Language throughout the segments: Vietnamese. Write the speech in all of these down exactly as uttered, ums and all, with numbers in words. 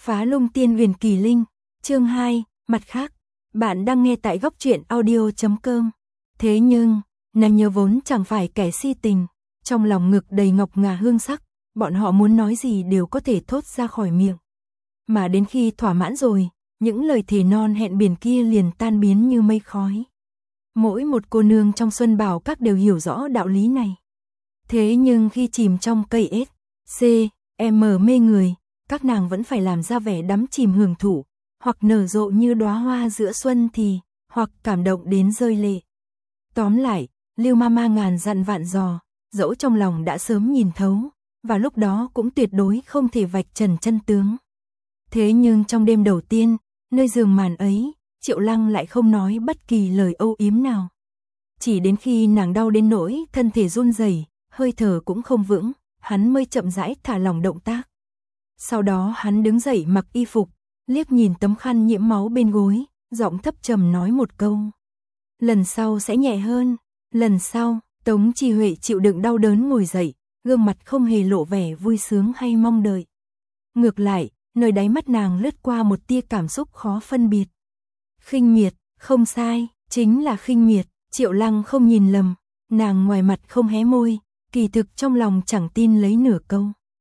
Phá Lung Tiên Huyền Kỳ Linh, chương hai, mặt khác, bạn đang nghe tại góc truyện audio chấm com. Thế nhưng, nàng nhớ vốn chẳng phải kẻ si tình, trong lòng ngực đầy ngọc ngà hương sắc, bọn họ muốn nói gì đều có thể thốt ra khỏi miệng. Mà đến khi thỏa mãn rồi, những lời thề non hẹn biển kia liền tan biến như mây khói. Mỗi một cô nương trong Xuân Bảo Các đều hiểu rõ đạo lý này. Thế nhưng khi chìm trong cây S, C, M mê người, các nàng vẫn phải làm ra vẻ đắm chìm hưởng thụ, hoặc nở rộ như đóa hoa giữa xuân thì, hoặc cảm động đến rơi lệ. Tóm lại, Lưu Mama ngàn dặn vạn dò, dẫu trong lòng đã sớm nhìn thấu, và lúc đó cũng tuyệt đối không thể vạch trần chân tướng. Thế nhưng trong đêm đầu tiên, nơi giường màn ấy, Triệu Lăng lại không nói bất kỳ lời âu yếm nào. Chỉ đến khi nàng đau đến nỗi thân thể run rẩy, hơi thở cũng không vững, hắn mới chậm rãi thả lỏng động tác. Sau đó hắn đứng dậy mặc y phục, liếc nhìn tấm khăn nhiễm máu bên gối, giọng thấp trầm nói một câu. Lần sau sẽ nhẹ hơn, lần sau. Tống Chi Huệ chịu đựng đau đớn ngồi dậy, gương mặt không hề lộ vẻ vui sướng hay mong đợi. Ngược lại, nơi đáy mắt nàng lướt qua một tia cảm xúc khó phân biệt. Khinh miệt, không sai, chính là khinh miệt. Triệu Lăng không nhìn lầm, nàng ngoài mặt không hé môi, kỳ thực trong lòng chẳng tin lấy nửa câu.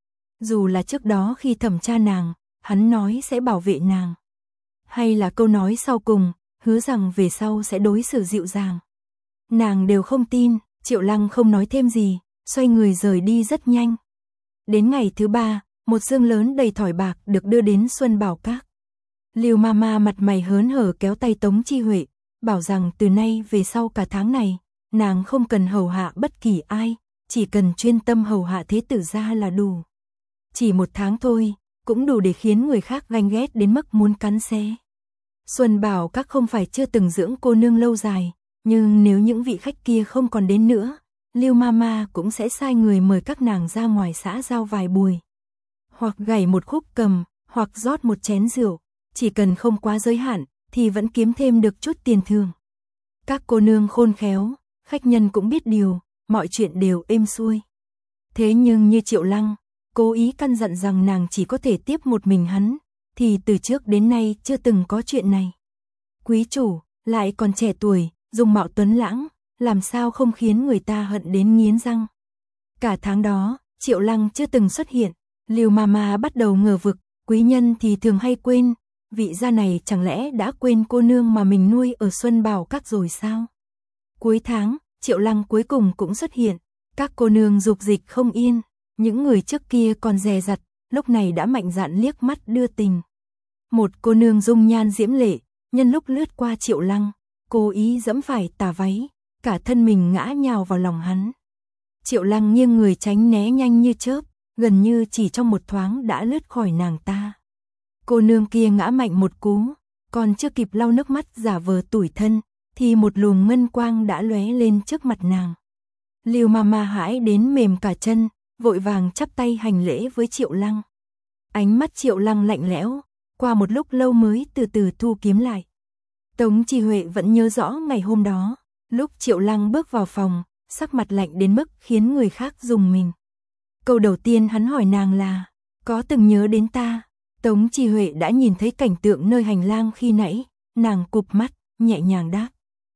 Dù là trước đó khi thẩm tra nàng, hắn nói sẽ bảo vệ nàng. Hay là câu nói sau cùng, hứa rằng về sau sẽ đối xử dịu dàng. Nàng đều không tin, Triệu Lăng không nói thêm gì, xoay người rời đi rất nhanh. Đến ngày thứ ba, một dương lớn đầy thỏi bạc được đưa đến Xuân Bảo Các. Lưu Mama mặt mày hớn hở kéo tay Tống Chi Huệ, bảo rằng từ nay về sau cả tháng này, nàng không cần hầu hạ bất kỳ ai, chỉ cần chuyên tâm hầu hạ thế tử gia là đủ. Chỉ một tháng thôi, cũng đủ để khiến người khác ganh ghét đến mức muốn cắn xé. Xuân Bảo Các không phải chưa từng dưỡng cô nương lâu dài, nhưng nếu những vị khách kia không còn đến nữa, Lưu Mama cũng sẽ sai người mời các nàng ra ngoài xã giao vài buổi. Hoặc gảy một khúc cầm, hoặc rót một chén rượu, chỉ cần không quá giới hạn, thì vẫn kiếm thêm được chút tiền thưởng. Các cô nương khôn khéo, khách nhân cũng biết điều, mọi chuyện đều êm xuôi. Thế nhưng như Triệu Lăng, cố ý căn dặn rằng nàng chỉ có thể tiếp một mình hắn, thì từ trước đến nay chưa từng có chuyện này. Quý chủ, lại còn trẻ tuổi, dùng mạo tuấn lãng, làm sao không khiến người ta hận đến nghiến răng. Cả tháng đó, Triệu Lăng chưa từng xuất hiện, Lưu Mama bắt đầu ngờ vực, quý nhân thì thường hay quên, vị gia này chẳng lẽ đã quên cô nương mà mình nuôi ở Xuân Bảo Các rồi sao? Cuối tháng, Triệu Lăng cuối cùng cũng xuất hiện, các cô nương dục dịch không yên, những người trước kia còn dè dặt, lúc này đã mạnh dạn liếc mắt đưa tình. Một cô nương dung nhan diễm lệ, nhân lúc lướt qua Triệu Lăng, cố ý giẫm phải tà váy, cả thân mình ngã nhào vào lòng hắn. Triệu Lăng nghiêng người tránh né nhanh như chớp, gần như chỉ trong một thoáng đã lướt khỏi nàng ta. Cô nương kia ngã mạnh một cú, còn chưa kịp lau nước mắt giả vờ tủi thân, thì một luồng ngân quang đã lóe lên trước mặt nàng. Lưu Mama hãi đến mềm cả chân, vội vàng chắp tay hành lễ với Triệu Lăng. Ánh mắt Triệu Lăng lạnh lẽo, qua một lúc lâu mới từ từ thu kiếm lại. Tống Chi Huệ vẫn nhớ rõ ngày hôm đó, lúc Triệu Lăng bước vào phòng, sắc mặt lạnh đến mức khiến người khác rùng mình. Câu đầu tiên hắn hỏi nàng là, có từng nhớ đến ta? Tống Chi Huệ đã nhìn thấy cảnh tượng nơi hành lang khi nãy, nàng cụp mắt, nhẹ nhàng đáp.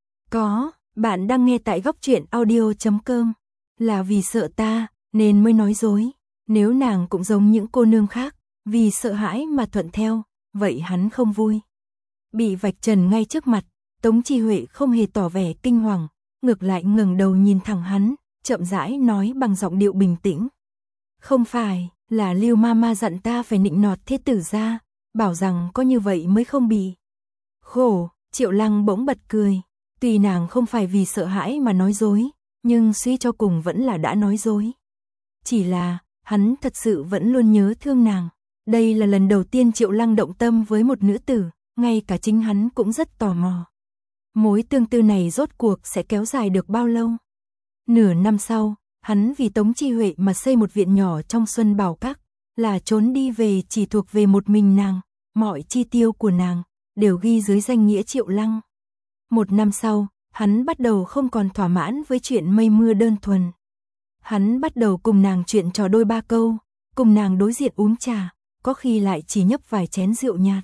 Có, bạn đang nghe tại góc truyện audio chấm com. Là vì sợ ta, nên mới nói dối. Nếu nàng cũng giống những cô nương khác, vì sợ hãi mà thuận theo, vậy hắn không vui. Bị vạch trần ngay trước mặt, Tống Chi Huệ không hề tỏ vẻ kinh hoàng, ngược lại ngẩng đầu nhìn thẳng hắn, chậm rãi nói bằng giọng điệu bình tĩnh. Không phải, là Lưu Mama dặn ta phải nịnh nọt thế tử gia, bảo rằng có như vậy mới không bị khổ. Triệu Lăng bỗng bật cười, tuy nàng không phải vì sợ hãi mà nói dối, nhưng suy cho cùng vẫn là đã nói dối. Chỉ là, hắn thật sự vẫn luôn nhớ thương nàng. Đây là lần đầu tiên Triệu Lăng động tâm với một nữ tử, ngay cả chính hắn cũng rất tò mò. Mối tương tư này rốt cuộc sẽ kéo dài được bao lâu? Nửa năm sau, hắn vì Tống Chi Huệ mà xây một viện nhỏ trong Xuân Bảo Các, là trốn đi về chỉ thuộc về một mình nàng, mọi chi tiêu của nàng đều ghi dưới danh nghĩa Triệu Lăng. Một năm sau, hắn bắt đầu không còn thỏa mãn với chuyện mây mưa đơn thuần. Hắn bắt đầu cùng nàng chuyện trò đôi ba câu, cùng nàng đối diện uống trà, có khi lại chỉ nhấp vài chén rượu nhạt.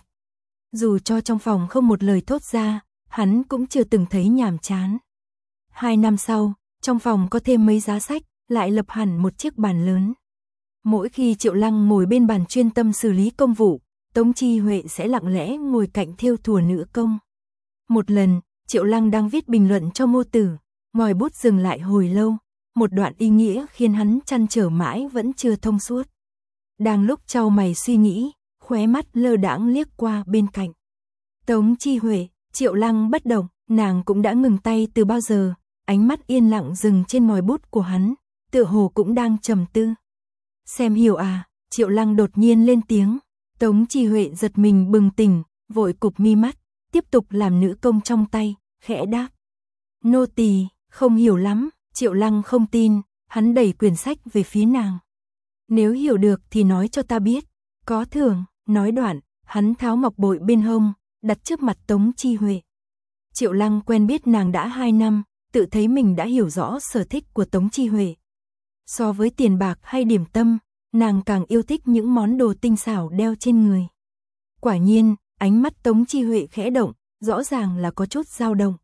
Dù cho trong phòng không một lời thốt ra, hắn cũng chưa từng thấy nhàm chán. Hai năm sau, trong phòng có thêm mấy giá sách, lại lập hẳn một chiếc bàn lớn. Mỗi khi Triệu Lăng ngồi bên bàn chuyên tâm xử lý công vụ, Tống Chi Huệ sẽ lặng lẽ ngồi cạnh thêu thùa nữ công. Một lần, Triệu Lăng đang viết bình luận cho Mô Tử, ngòi bút dừng lại hồi lâu, một đoạn ý nghĩa khiến hắn trăn trở mãi vẫn chưa thông suốt. Đang lúc chau mày suy nghĩ, khóe mắt lơ đãng liếc qua bên cạnh. Tống Chi Huệ, Triệu Lăng bất động, nàng cũng đã ngừng tay từ bao giờ, ánh mắt yên lặng dừng trên ngòi bút của hắn, tựa hồ cũng đang trầm tư. Xem hiểu à, Triệu Lăng đột nhiên lên tiếng. Tống Chi Huệ giật mình bừng tỉnh, vội cụp mi mắt, tiếp tục làm nữ công trong tay, khẽ đáp. Nô tỳ không hiểu lắm. Triệu Lăng không tin, hắn đẩy quyển sách về phía nàng. Nếu hiểu được thì nói cho ta biết, có thưởng. Nói đoạn, hắn tháo ngọc bội bên hông, đặt trước mặt Tống Chi Huệ. Triệu Lăng quen biết nàng đã hai năm, tự thấy mình đã hiểu rõ sở thích của Tống Chi Huệ. So với tiền bạc hay điểm tâm, nàng càng yêu thích những món đồ tinh xảo đeo trên người. Quả nhiên, ánh mắt Tống Chi Huệ khẽ động, rõ ràng là có chút dao động.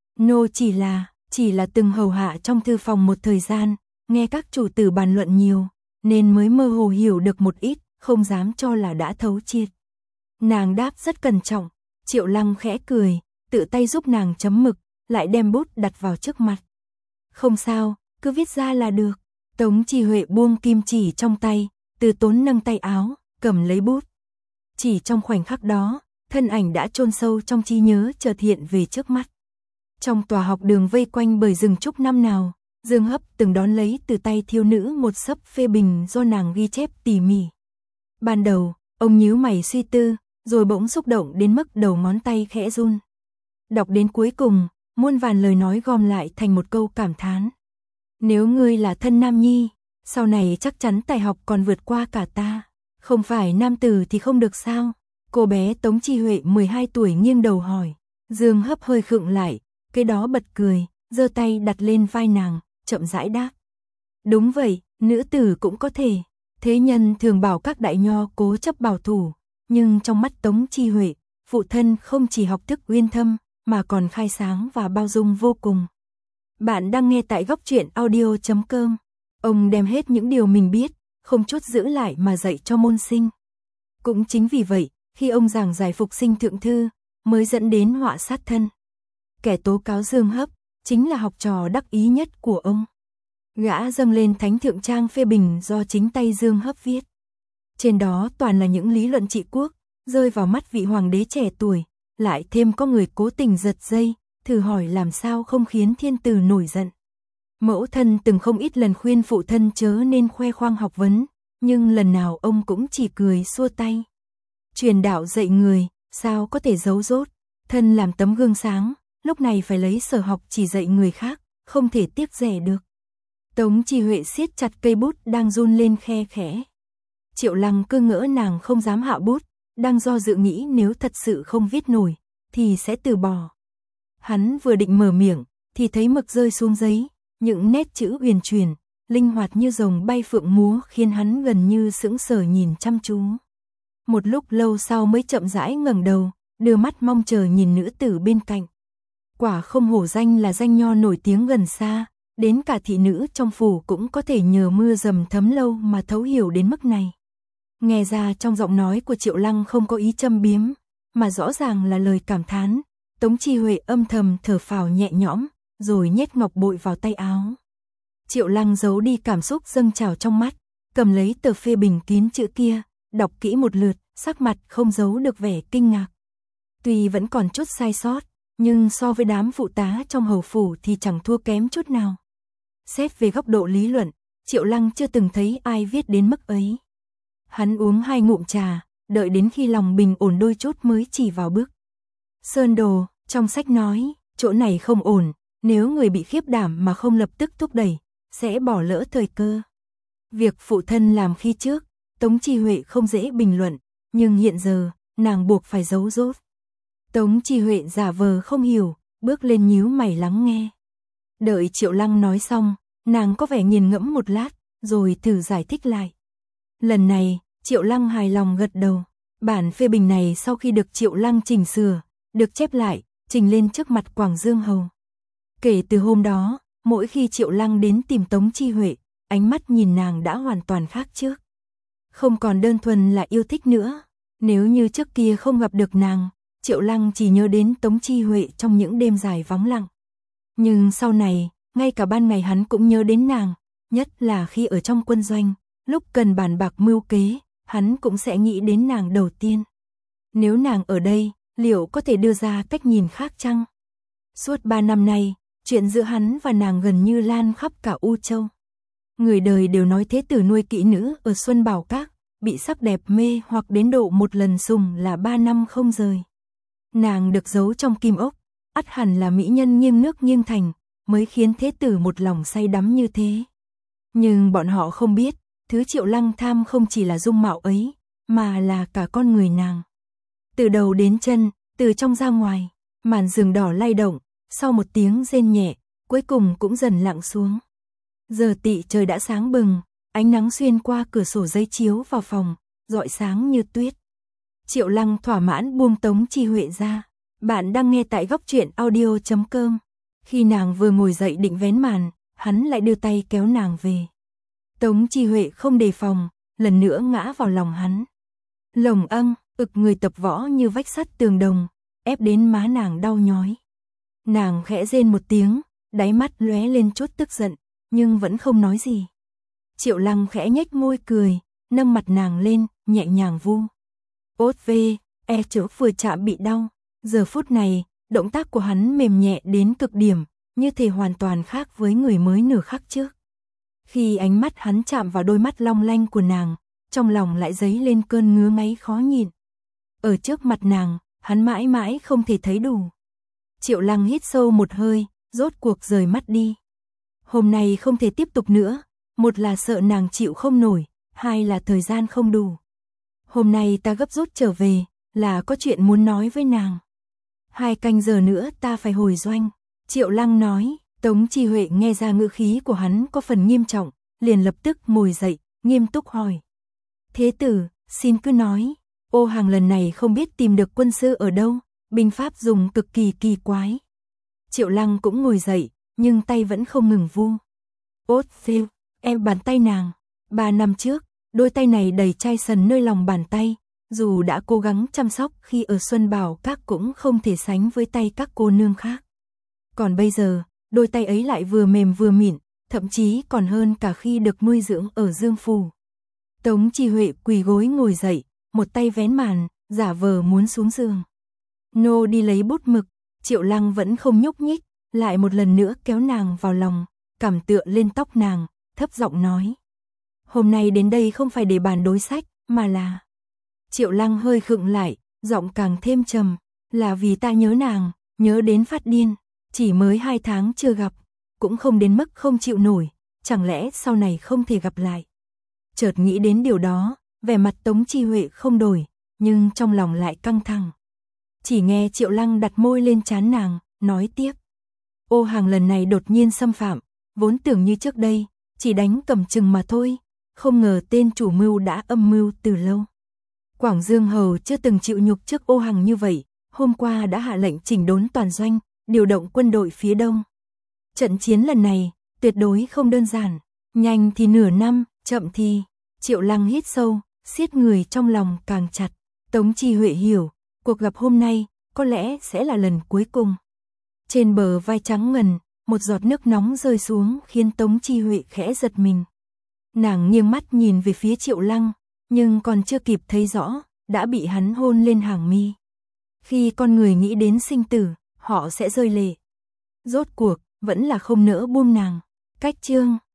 Nô chỉ là, chỉ là từng hầu hạ trong thư phòng một thời gian, nghe các chủ tử bàn luận nhiều, nên mới mơ hồ hiểu được một ít, không dám cho là đã thấu triệt. Nàng đáp rất cẩn trọng, Triệu Lăng khẽ cười, tự tay giúp nàng chấm mực, lại đem bút đặt vào trước mặt. Không sao, cứ viết ra là được. Tống Chi Huệ buông kim chỉ trong tay, từ tốn nâng tay áo, cầm lấy bút. Chỉ trong khoảnh khắc đó, thân ảnh đã chôn sâu trong trí nhớ chợt hiện về trước mắt. Trong tòa học đường vây quanh bởi rừng trúc năm nào, Dương Hấp từng đón lấy từ tay thiếu nữ một xấp phê bình do nàng ghi chép tỉ mỉ. Ban đầu, ông nhíu mày suy tư, rồi bỗng xúc động đến mức đầu ngón tay khẽ run. Đọc đến cuối cùng, muôn vàn lời nói gom lại thành một câu cảm thán. Nếu ngươi là thân nam nhi, sau này chắc chắn tài học còn vượt qua cả ta. Không phải nam tử thì không được sao? Cô bé Tống Chi Huệ mười hai tuổi nghiêng đầu hỏi. Dương Hấp hơi khựng lại, cái đó bật cười, giơ tay đặt lên vai nàng, chậm rãi đáp. Đúng vậy, nữ tử cũng có thể. Thế nhân thường bảo các đại nho cố chấp bảo thủ, nhưng trong mắt Tống Chi Huệ, phụ thân không chỉ học thức uyên thâm, mà còn khai sáng và bao dung vô cùng. Bạn đang nghe tại góc truyện audio chấm com. Ông đem hết những điều mình biết, không chút giữ lại mà dạy cho môn sinh. Cũng chính vì vậy, khi ông giảng giải phục sinh thượng thư, mới dẫn đến họa sát thân. Kẻ tố cáo Dương Hấp, chính là học trò đắc ý nhất của ông. Gã dâng lên thánh thượng trang phê bình do chính tay Dương Hấp viết. Trên đó toàn là những lý luận trị quốc, rơi vào mắt vị hoàng đế trẻ tuổi, lại thêm có người cố tình giật dây, thử hỏi làm sao không khiến thiên tử nổi giận. Mẫu thân từng không ít lần khuyên phụ thân chớ nên khoe khoang học vấn, nhưng lần nào ông cũng chỉ cười xua tay. Truyền đạo dạy người, sao có thể giấu dốt, thân làm tấm gương sáng, lúc này phải lấy sở học chỉ dạy người khác, không thể tiếc rẻ được. Tống Chi Huệ siết chặt cây bút đang run lên khe khẽ. Triệu Lăng cứ ngỡ nàng không dám hạ bút, đang do dự nghĩ nếu thật sự không viết nổi, thì sẽ từ bỏ. Hắn vừa định mở miệng, thì thấy mực rơi xuống giấy, những nét chữ huyền chuyển, linh hoạt như rồng bay phượng múa khiến hắn gần như sững sờ nhìn chăm chú. Một lúc lâu sau mới chậm rãi ngẩng đầu, đưa mắt mong chờ nhìn nữ tử bên cạnh. Quả không hổ danh là danh nho nổi tiếng gần xa, đến cả thị nữ trong phủ cũng có thể nhờ mưa dầm thấm lâu mà thấu hiểu đến mức này. Nghe ra trong giọng nói của Triệu Lăng không có ý châm biếm, mà rõ ràng là lời cảm thán. Tống Chi Huệ âm thầm thở phào nhẹ nhõm, rồi nhét ngọc bội vào tay áo. Triệu Lăng giấu đi cảm xúc dâng trào trong mắt, cầm lấy tờ phê bình kín chữ kia, đọc kỹ một lượt, sắc mặt không giấu được vẻ kinh ngạc. Tuy vẫn còn chút sai sót, nhưng so với đám phụ tá trong hầu phủ thì chẳng thua kém chút nào. Xét về góc độ lý luận, Triệu Lăng chưa từng thấy ai viết đến mức ấy. Hắn uống hai ngụm trà, đợi đến khi lòng bình ổn đôi chút mới chỉ vào bước. Sơn đồ, trong sách nói, chỗ này không ổn, nếu người bị khiếp đảm mà không lập tức thúc đẩy, sẽ bỏ lỡ thời cơ. Việc phụ thân làm khi trước, Tống Chi Huệ không dễ bình luận, nhưng hiện giờ, nàng buộc phải giấu dốt. Tống Chi Huệ giả vờ không hiểu, bước lên nhíu mày lắng nghe. Đợi Triệu Lăng nói xong, nàng có vẻ nghiền ngẫm một lát, rồi thử giải thích lại. Lần này, Triệu Lăng hài lòng gật đầu. Bản phê bình này sau khi được Triệu Lăng chỉnh sửa, được chép lại, trình lên trước mặt Quảng Dương Hầu. Kể từ hôm đó, mỗi khi Triệu Lăng đến tìm Tống Chi Huệ, ánh mắt nhìn nàng đã hoàn toàn khác trước. Không còn đơn thuần là yêu thích nữa. Nếu như trước kia không gặp được nàng, Triệu Lăng chỉ nhớ đến Tống Chi Huệ trong những đêm dài vắng lặng. Nhưng sau này, ngay cả ban ngày hắn cũng nhớ đến nàng, nhất là khi ở trong quân doanh, lúc cần bàn bạc mưu kế, hắn cũng sẽ nghĩ đến nàng đầu tiên. Nếu nàng ở đây, liệu có thể đưa ra cách nhìn khác chăng? Suốt ba năm nay, chuyện giữa hắn và nàng gần như lan khắp cả U Châu. Người đời đều nói thế tử nuôi kỹ nữ ở Xuân Bảo Các, bị sắc đẹp mê hoặc đến độ một lần sùng là ba năm không rời. Nàng được giấu trong kim ốc, ắt hẳn là mỹ nhân nghiêng nước nghiêng thành, mới khiến thế tử một lòng say đắm như thế. Nhưng bọn họ không biết, thứ Triệu Lăng tham không chỉ là dung mạo ấy, mà là cả con người nàng. Từ đầu đến chân, từ trong ra ngoài, màn giường đỏ lay động, sau một tiếng rên nhẹ, cuối cùng cũng dần lặng xuống. Giờ tị trời đã sáng bừng, ánh nắng xuyên qua cửa sổ giấy chiếu vào phòng, rọi sáng như tuyết. Triệu Lăng thỏa mãn buông Tống Chi Huệ ra. Bạn đang nghe tại góc truyện audio chấm com. Khi nàng vừa ngồi dậy định vén màn, hắn lại đưa tay kéo nàng về. Tống Chi Huệ không đề phòng, lần nữa ngã vào lòng hắn. Lồng âng, ực người tập võ như vách sắt tường đồng, ép đến má nàng đau nhói. Nàng khẽ rên một tiếng, đáy mắt lóe lên chút tức giận, nhưng vẫn không nói gì. Triệu Lăng khẽ nhếch môi cười, nâng mặt nàng lên, nhẹ nhàng vu. Ốt vê, e chỗ vừa chạm bị đau. Giờ phút này, động tác của hắn mềm nhẹ đến cực điểm, như thể hoàn toàn khác với người mới nửa khắc trước. Khi ánh mắt hắn chạm vào đôi mắt long lanh của nàng, trong lòng lại dấy lên cơn ngứa ngáy khó nhịn. Ở trước mặt nàng, hắn mãi mãi không thể thấy đủ. Triệu Lăng hít sâu một hơi, rốt cuộc rời mắt đi. Hôm nay không thể tiếp tục nữa, một là sợ nàng chịu không nổi, hai là thời gian không đủ. Hôm nay ta gấp rút trở về, là có chuyện muốn nói với nàng. Hai canh giờ nữa ta phải hồi doanh. Triệu Lăng nói. Tống Chi Huệ nghe ra ngữ khí của hắn có phần nghiêm trọng, liền lập tức ngồi dậy, nghiêm túc hỏi. Thế tử, xin cứ nói, ô hàng lần này không biết tìm được quân sư ở đâu, binh pháp dùng cực kỳ kỳ quái. Triệu Lăng cũng ngồi dậy, nhưng tay vẫn không ngừng vu. Ốt phêu, em bàn tay nàng. Ba năm trước, đôi tay này đầy chai sần nơi lòng bàn tay, dù đã cố gắng chăm sóc khi ở Xuân Bảo Các cũng không thể sánh với tay các cô nương khác. Còn bây giờ, đôi tay ấy lại vừa mềm vừa mịn, thậm chí còn hơn cả khi được nuôi dưỡng ở Dương Phủ. Tống Chi Huệ quỳ gối ngồi dậy, một tay vén màn, giả vờ muốn xuống giường. Nô đi lấy bút mực, Triệu Lăng vẫn không nhúc nhích, lại một lần nữa kéo nàng vào lòng, cằm tựa lên tóc nàng, thấp giọng nói. Hôm nay đến đây không phải để bàn đối sách, mà là... Triệu Lăng hơi khựng lại, giọng càng thêm trầm, là vì ta nhớ nàng, nhớ đến phát điên. Chỉ mới hai tháng chưa gặp, cũng không đến mức không chịu nổi, chẳng lẽ sau này không thể gặp lại. Chợt nghĩ đến điều đó, vẻ mặt Tống Chi Huệ không đổi, nhưng trong lòng lại căng thẳng. Chỉ nghe Triệu Lăng đặt môi lên trán nàng, nói tiếp. Ô hàng lần này đột nhiên xâm phạm, vốn tưởng như trước đây, chỉ đánh cầm chừng mà thôi, không ngờ tên chủ mưu đã âm mưu từ lâu. Quảng Dương Hầu chưa từng chịu nhục trước ô hàng như vậy, hôm qua đã hạ lệnh chỉnh đốn toàn doanh, điều động quân đội phía đông. Trận chiến lần này, tuyệt đối không đơn giản, nhanh thì nửa năm, chậm thì... Triệu Lăng hít sâu, siết người trong lòng càng chặt. Tống Chi Huệ hiểu, cuộc gặp hôm nay, có lẽ sẽ là lần cuối cùng. Trên bờ vai trắng ngần, một giọt nước nóng rơi xuống khiến Tống Chi Huệ khẽ giật mình. Nàng nghiêng mắt nhìn về phía Triệu Lăng, nhưng còn chưa kịp thấy rõ, đã bị hắn hôn lên hàng mi. Khi con người nghĩ đến sinh tử, họ sẽ rơi lệ. Rốt cuộc, vẫn là không nỡ buông nàng. Cách chương